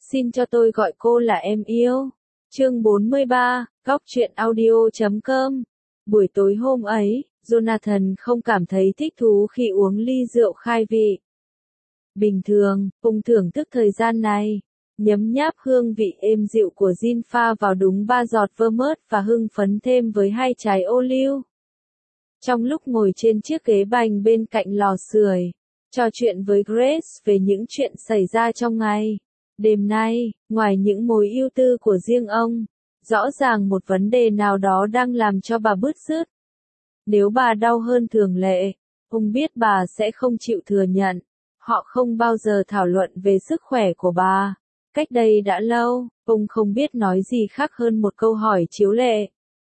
Xin cho tôi gọi cô là em yêu. Chương 43, Góc truyện audio.com. Buổi tối hôm ấy, Jonathan không cảm thấy thích thú khi uống ly rượu khai vị. Bình thường, ông thưởng thức thời gian này, nhấm nháp hương vị êm dịu của gin pha vào đúng 3 giọt vermouth và hưng phấn thêm với 2 trái ô liu. Trong lúc ngồi trên chiếc ghế bành bên cạnh lò sưởi, trò chuyện với Grace về những chuyện xảy ra trong ngày. Đêm nay, ngoài những mối ưu tư của riêng ông, rõ ràng một vấn đề nào đó đang làm cho bà bứt rứt. Nếu bà đau hơn thường lệ, ông biết bà sẽ không chịu thừa nhận. Họ không bao giờ thảo luận về sức khỏe của bà. Cách đây đã lâu, ông không biết nói gì khác hơn một câu hỏi chiếu lệ.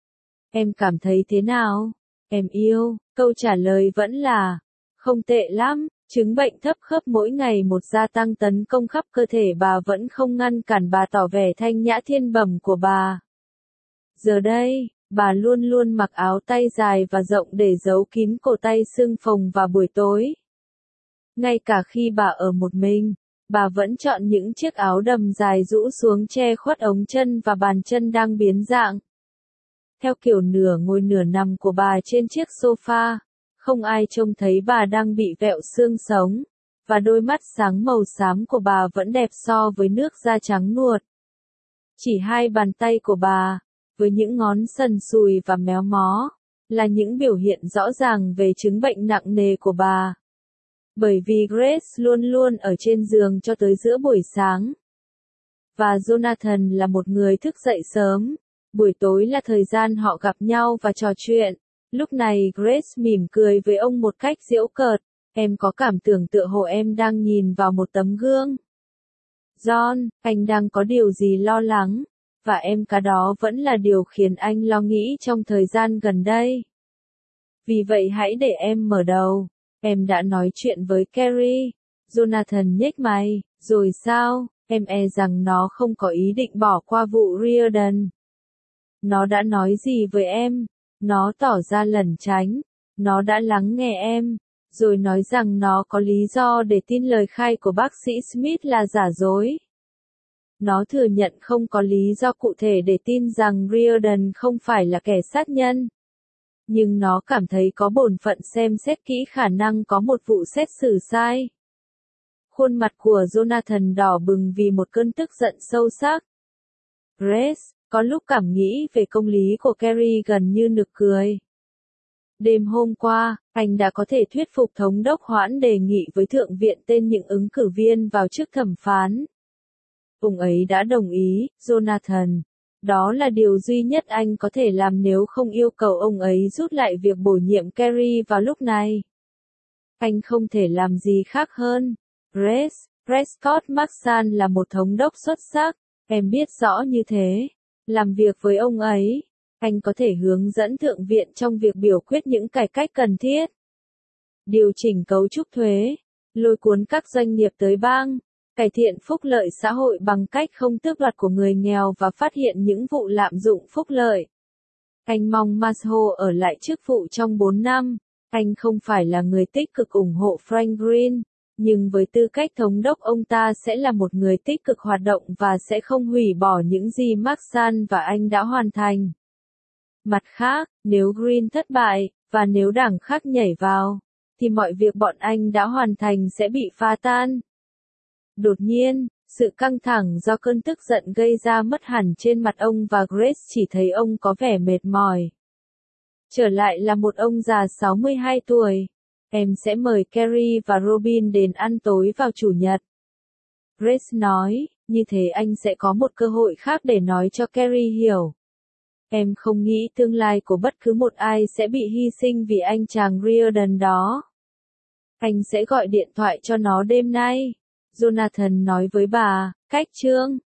Em cảm thấy thế nào? Em yêu, câu trả lời vẫn là, không tệ lắm. Chứng bệnh thấp khớp mỗi ngày một gia tăng tấn công khắp cơ thể bà vẫn không ngăn cản bà tỏ vẻ thanh nhã thiên bẩm của bà. Giờ đây, bà luôn luôn mặc áo tay dài và rộng để giấu kín cổ tay sưng phồng vào buổi tối. Ngay cả khi bà ở một mình, bà vẫn chọn những chiếc áo đầm dài rũ xuống che khuất ống chân và bàn chân đang biến dạng. Theo kiểu nửa ngồi nửa nằm của bà trên chiếc sofa, không ai trông thấy bà đang bị vẹo xương sống, và đôi mắt sáng màu xám của bà vẫn đẹp so với nước da trắng nuột. Chỉ hai bàn tay của bà, với những ngón sần sùi và méo mó, là những biểu hiện rõ ràng về chứng bệnh nặng nề của bà. Bởi vì Grace luôn luôn ở trên giường cho tới giữa buổi sáng. Và Jonathan là một người thức dậy sớm. Buổi tối là thời gian họ gặp nhau và trò chuyện. Lúc này Grace mỉm cười với ông một cách giễu cợt. Em có cảm tưởng tựa hồ em đang nhìn vào một tấm gương. John, anh đang có điều gì lo lắng? Và em cá đó vẫn là điều khiến anh lo nghĩ trong thời gian gần đây. Vì vậy hãy để em mở đầu. Em đã nói chuyện với Carrie. Jonathan nhếch mày. Rồi sao? Em e rằng nó không có ý định bỏ qua vụ Riordan. Nó đã nói gì với em? Nó tỏ ra lẩn tránh. Nó đã lắng nghe em, rồi nói rằng nó có lý do để tin lời khai của bác sĩ Smith là giả dối. Nó thừa nhận không có lý do cụ thể để tin rằng Riordan không phải là kẻ sát nhân. Nhưng nó cảm thấy có bổn phận xem xét kỹ khả năng có một vụ xét xử sai. Khuôn mặt của Jonathan đỏ bừng vì một cơn tức giận sâu sắc. Grace, có lúc cảm nghĩ về công lý của Carrie gần như nực cười. Đêm hôm qua, anh đã có thể thuyết phục thống đốc hoãn đề nghị với thượng viện tên những ứng cử viên vào chức thẩm phán. Ông ấy đã đồng ý, Jonathan. Đó là điều duy nhất anh có thể làm nếu không yêu cầu ông ấy rút lại việc bổ nhiệm Carrie vào lúc này. Anh không thể làm gì khác hơn. Grace, Prescott Maxan là một thống đốc xuất sắc, em biết rõ như thế. Làm việc với ông ấy, anh có thể hướng dẫn thượng viện trong việc biểu quyết những cải cách cần thiết. Điều chỉnh cấu trúc thuế, lôi cuốn các doanh nghiệp tới bang, cải thiện phúc lợi xã hội bằng cách không tước đoạt của người nghèo và phát hiện những vụ lạm dụng phúc lợi. Anh mong Masho ở lại chức vụ trong 4 năm. Anh không phải là người tích cực ủng hộ Frank Green, nhưng với tư cách thống đốc ông ta sẽ là một người tích cực hoạt động và sẽ không hủy bỏ những gì Maxan và anh đã hoàn thành. Mặt khác, nếu Green thất bại, và nếu đảng khác nhảy vào, thì mọi việc bọn anh đã hoàn thành sẽ bị phá tan. Đột nhiên, sự căng thẳng do cơn tức giận gây ra mất hẳn trên mặt ông và Grace chỉ thấy ông có vẻ mệt mỏi. Trở lại là một ông già 62 tuổi. Em sẽ mời Carrie và Robin đến ăn tối vào Chủ nhật. Grace nói, như thế anh sẽ có một cơ hội khác để nói cho Carrie hiểu. Em không nghĩ tương lai của bất cứ một ai sẽ bị hy sinh vì anh chàng Riordan đó. Anh sẽ gọi điện thoại cho nó đêm nay. Jonathan nói với bà, cách chương.